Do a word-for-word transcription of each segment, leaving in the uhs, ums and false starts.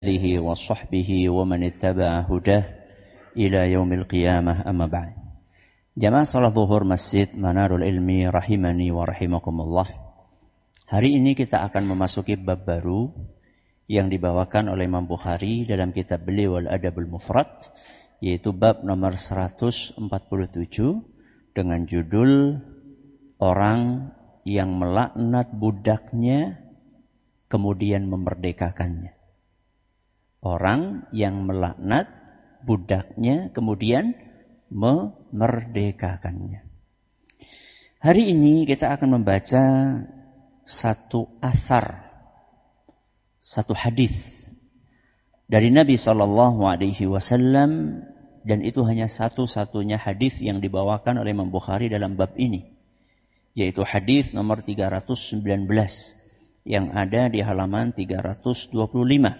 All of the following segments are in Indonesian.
alihi wa sahbihi wa man ittaba'a hudah ila yaumil qiyamah, amma ba'd. Jamaah salat zuhur Masjid Manarul Ilmi rahimani wa rahimakumullah. Hari ini kita akan memasuki bab baru yang dibawakan oleh Imam Bukhari dalam kitab beliau Al-Adabul Mufrad, yaitu bab nomor seratus empat puluh tujuh dengan judul orang yang melaknat budaknya kemudian memerdekakannya. Orang yang melaknat budaknya kemudian memerdekakannya. Hari ini kita akan membaca satu asar, satu hadis dari Nabi Sallallahu Alaihi Wasallam, dan itu hanya satu-satunya hadis yang dibawakan oleh Imam Bukhari dalam bab ini, yaitu hadis nomor tiga ratus sembilan belas yang ada di halaman tiga ratus dua puluh lima.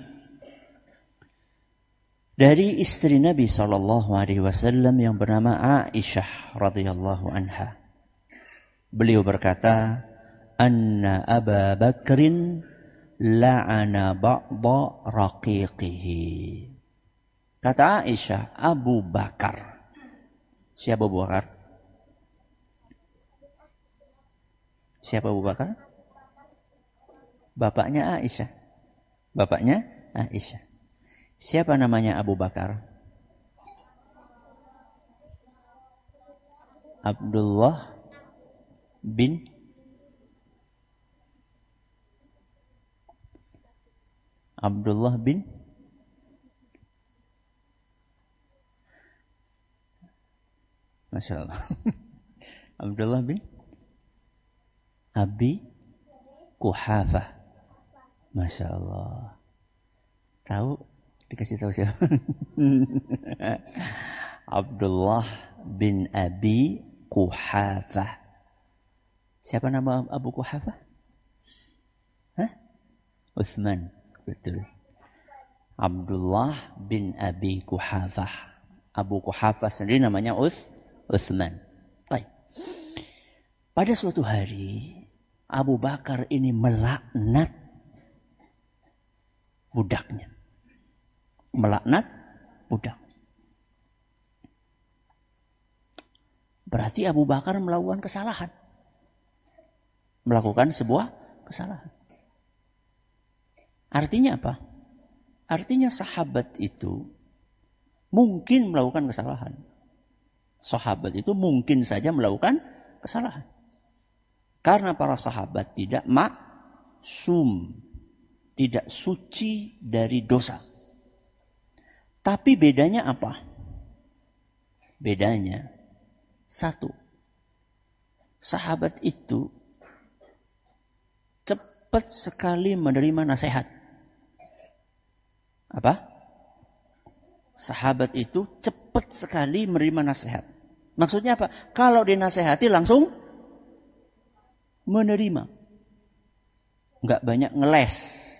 Dari istri Nabi Sallallahu Alaihi Wasallam yang bernama Aisyah radhiyallahu anha. Beliau berkata, Anna Aba Bakrin la'ana ba'da raqiqihi. Kata Aisyah, Abu Bakar. Siapa Abu Bakar? Siapa Abu Bakar? Bapaknya Aisyah. Bapaknya Aisyah. Siapa namanya Abu Bakar? Abdullah bin Abdullah bin Masya Allah. Abdullah bin Abi Quhafah. Masya Allah. Tahu? Dikasih tahu siapa? Abdullah bin Abi Quhafah. Siapa nama Abu Quhafah? Hah? Utsman. Betul. Abdullah bin Abi Quhafah. Abu Quhafah sendiri namanya Uts Utsman. Baik. Pada suatu hari Abu Bakar ini melaknat budaknya. Melaknat budak. Berarti Abu Bakar melakukan kesalahan. Melakukan sebuah kesalahan. Artinya apa? Artinya sahabat itu mungkin melakukan kesalahan. Sahabat itu mungkin saja melakukan kesalahan. Karena para sahabat tidak maksum, tidak suci dari dosa. Tapi bedanya apa? Bedanya satu. Sahabat itu cepat sekali menerima nasihat. Apa? Sahabat itu cepat sekali menerima nasihat. Maksudnya apa? Kalau dinasehati langsung menerima. Enggak banyak ngeles.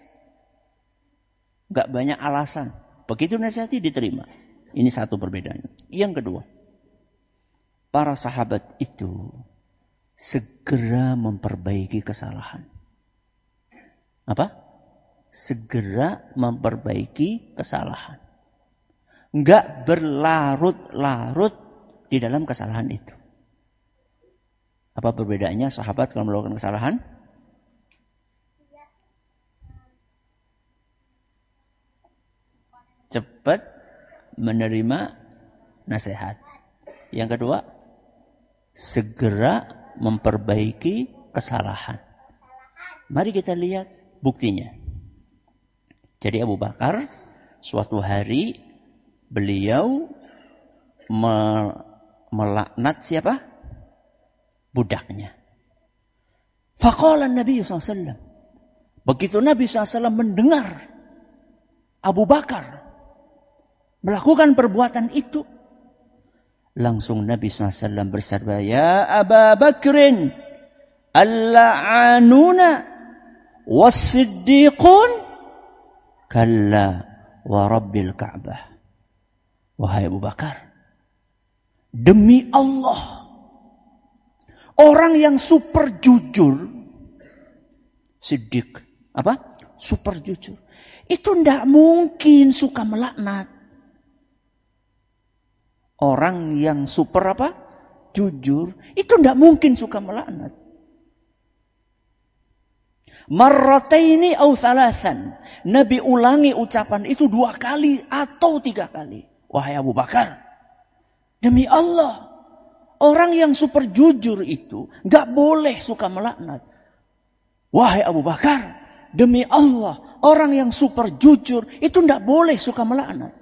Enggak banyak alasan. Begitu nasihati diterima. Ini satu perbedaannya. Yang kedua, para sahabat itu segera memperbaiki kesalahan. Apa? Segera memperbaiki kesalahan. Enggak berlarut-larut di dalam kesalahan itu. Apa perbedaannya sahabat kalau melakukan kesalahan? Cepat menerima nasihat. Yang kedua, segera memperbaiki kesalahan. Mari kita lihat buktinya. Jadi Abu Bakar suatu hari beliau melaknat siapa? Budaknya. Faqala Nabi sallallahu alaihi wasallam. Begitu Nabi sallallahu alaihi wasallam mendengar Abu Bakar melakukan perbuatan itu, langsung Nabi sallallahu alaihi wasallam bersabda, Ya Aba Bakrin, al-la'anuna was-siddiqun kalla wa rabbil Ka'bah. Wahai Abu Bakar, demi Allah, orang yang super jujur, siddiq, apa? Super jujur. itu tidak mungkin suka melaknat. Orang yang super apa? Jujur, itu tidak mungkin suka melaknat. Marrataini au thalathan. Nabi ulangi ucapan itu dua kali atau tiga kali. Wahai Abu Bakar, demi Allah, orang yang super jujur itu gak boleh suka melaknat. Wahai Abu Bakar, demi Allah, orang yang super jujur itu gak boleh suka melaknat.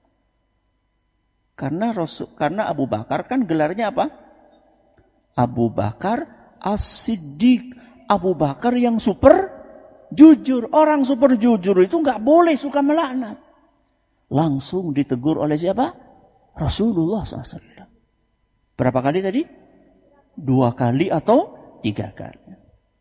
Karena Rasul, karena Abu Bakar kan gelarnya apa? Abu Bakar As-Siddiq. Abu Bakar yang super jujur. Orang super jujur itu nggak boleh suka melaknat. Langsung ditegur oleh siapa? Rasulullah shallallahu alaihi wasallam. Berapa kali tadi? Dua kali atau tiga kali.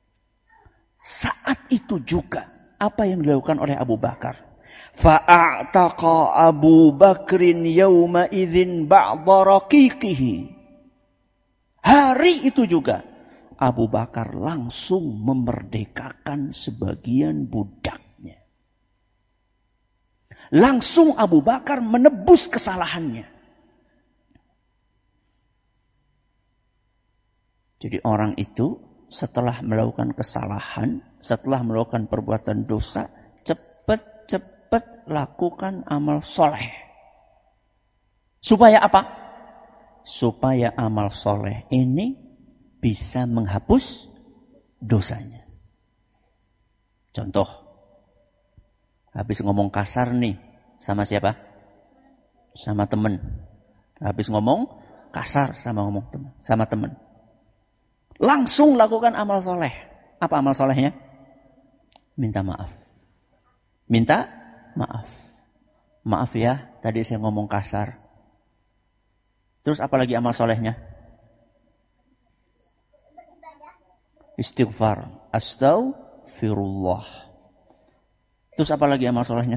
Saat itu juga apa yang dilakukan oleh Abu Bakar? Fa'ataqa Abu Bakrin yawma idzin ba'dha raqiqihi. Hari itu juga Abu Bakar langsung memerdekakan sebagian budaknya. Langsung Abu Bakar menebus kesalahannya. Jadi orang itu setelah melakukan kesalahan, setelah melakukan perbuatan dosa, cepat-cepat lakukan amal soleh. Supaya apa? Supaya amal soleh ini bisa menghapus dosanya. Contoh, habis ngomong kasar nih, sama siapa? Sama teman. Habis ngomong kasar sama ngomong teman, sama teman. Langsung lakukan amal soleh. Apa amal solehnya? Minta maaf. Minta maaf. Maaf ya, tadi saya ngomong kasar. Terus apa lagi amal solehnya? Istighfar. Astaghfirullah. Terus apa lagi amal solehnya?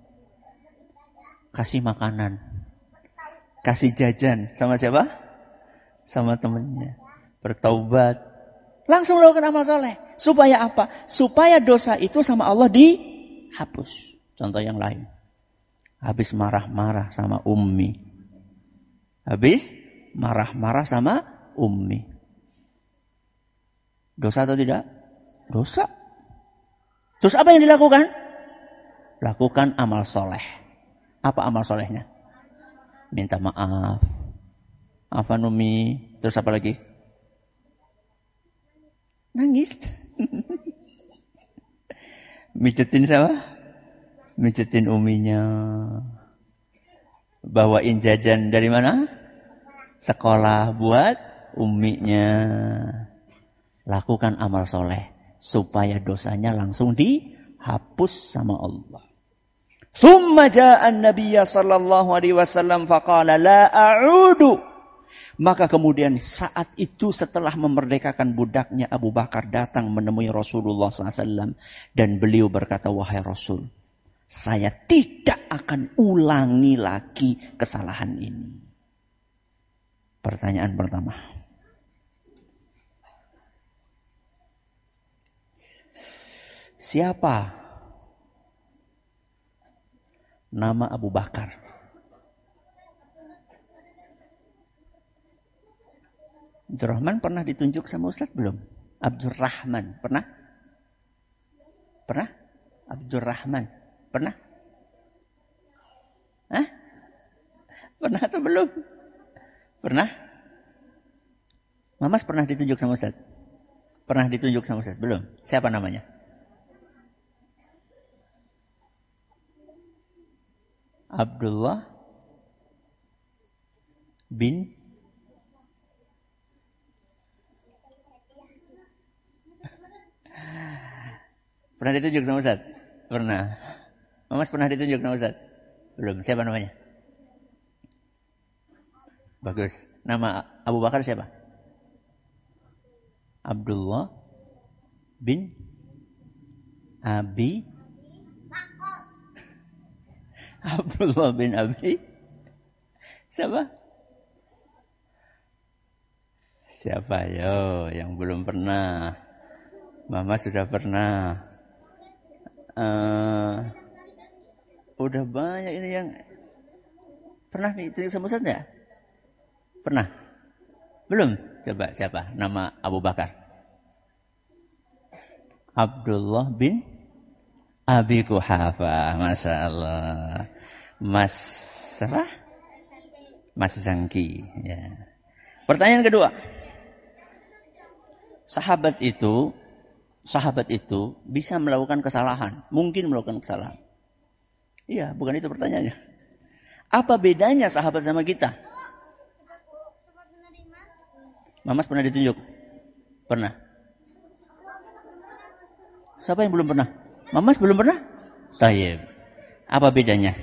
Kasih makanan. Kasih jajan. Sama siapa? Sama temannya. Bertaubat. Langsung melakukan amal soleh. Supaya apa? Supaya dosa itu sama Allah dihapus. Contoh yang lain. Habis marah-marah sama Ummi. Habis marah-marah sama Ummi. Dosa atau tidak? Dosa. Terus apa yang dilakukan? Lakukan amal soleh. Apa amal solehnya? Minta maaf. Afan Ummi. Terus apa lagi? Nangis. Mijetin siapa? Mijetin uminya. Bawain jajan dari mana? Sekolah buat uminya. Lakukan amal soleh. Supaya dosanya langsung dihapus sama Allah. Thumma ja'an nabiyya sallallahu alaihi wasallam faqala la a'udu. Maka kemudian saat itu setelah memerdekakan budaknya, Abu Bakar datang menemui Rasulullah sallallahu alaihi wasallam. Dan beliau berkata, wahai Rasul, saya tidak akan ulangi lagi kesalahan ini. Pertanyaan pertama. Siapa nama Abu Bakar? Abdurrahman pernah ditunjuk sama Ustaz belum? Abdurrahman pernah? Pernah? Abdurrahman pernah? Hah? Pernah atau belum? Pernah? Mamas pernah ditunjuk sama Ustaz? Pernah ditunjuk sama Ustaz? Belum? Siapa namanya? Abdullah bin Pernah ditunjuk sama Ustaz? Pernah. Mamas pernah ditunjuk sama Ustaz? Belum. Siapa namanya? Bagus. Nama Abu Bakar siapa? Abdullah bin Abi Abdullah bin Abi siapa? Siapa yo yang belum pernah? Mama sudah pernah. Uh, Udah banyak ini yang pernah ditunjuk sama Ustaz enggak? Pernah? Belum? Coba siapa? Nama Abu Bakar. Abdullah bin Abi Quhafa. Masya Allah. Mas apa? Mas Zangki. Ya. Pertanyaan kedua. Sahabat itu, sahabat itu bisa melakukan kesalahan. Mungkin melakukan kesalahan. Iya, bukan itu pertanyaannya. Apa bedanya sahabat sama kita? Mamas pernah ditunjuk? Pernah. Siapa yang belum pernah? Mamas belum pernah? Tayyib. Apa bedanya?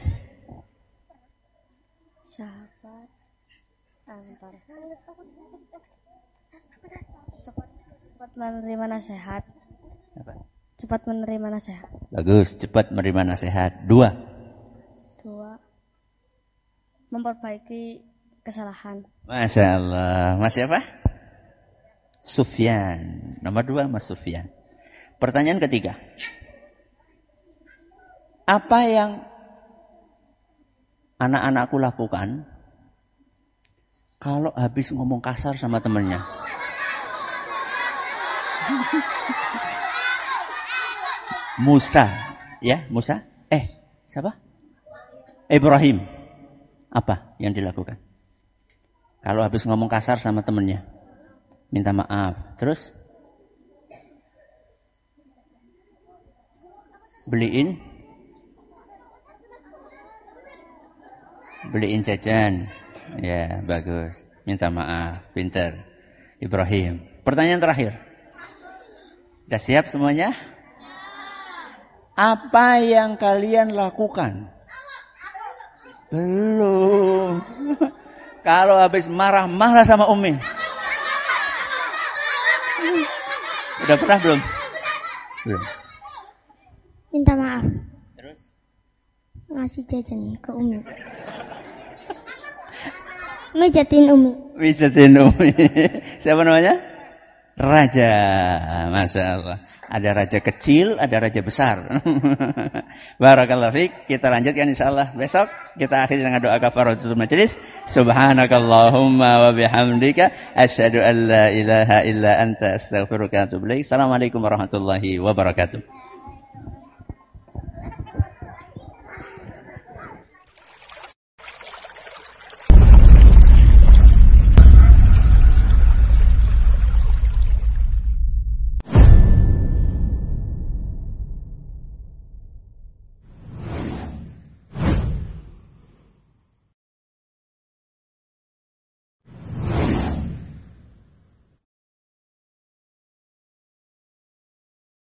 Sahabat antar cepat cepat menerima nasihat. Apa? Cepat menerima nasihat. Bagus, cepat menerima nasihat. Dua. Dua. Memperbaiki kesalahan. Masya Allah. Mas siapa? Sufyan. Nomor dua, Mas Sufyan. Pertanyaan ketiga. Apa yang anak-anakku lakukan kalau habis ngomong kasar sama temennya? Musa. Ya, Musa. Eh, siapa? Ibrahim. Apa yang dilakukan? Kalau habis ngomong kasar sama temennya. Minta maaf. Terus? Beliin. Beliin jajan. Ya, bagus. Minta maaf. Pinter. Ibrahim. Pertanyaan terakhir. Sudah siap semuanya? Apa yang kalian lakukan? Belum. Kalau habis marah-marah sama Umi. Udah pernah belum? Belum. Minta maaf. Terus? Ngasih jajan ke Umi. Mijatin Umi. Mijatin Umi. Siapa namanya? Raja. Masya Allah. Ada raja kecil, ada raja besar. Barakallahu fiik. Kita lanjutkan insyaallah besok. Kita akhiri dengan doa kafaratul majelis. Subhanakallahumma wa bihamdika asyhadu an la ilaha illa anta astaghfiruka wa atubu ilaik. Assalamualaikum warahmatullahi wabarakatuh.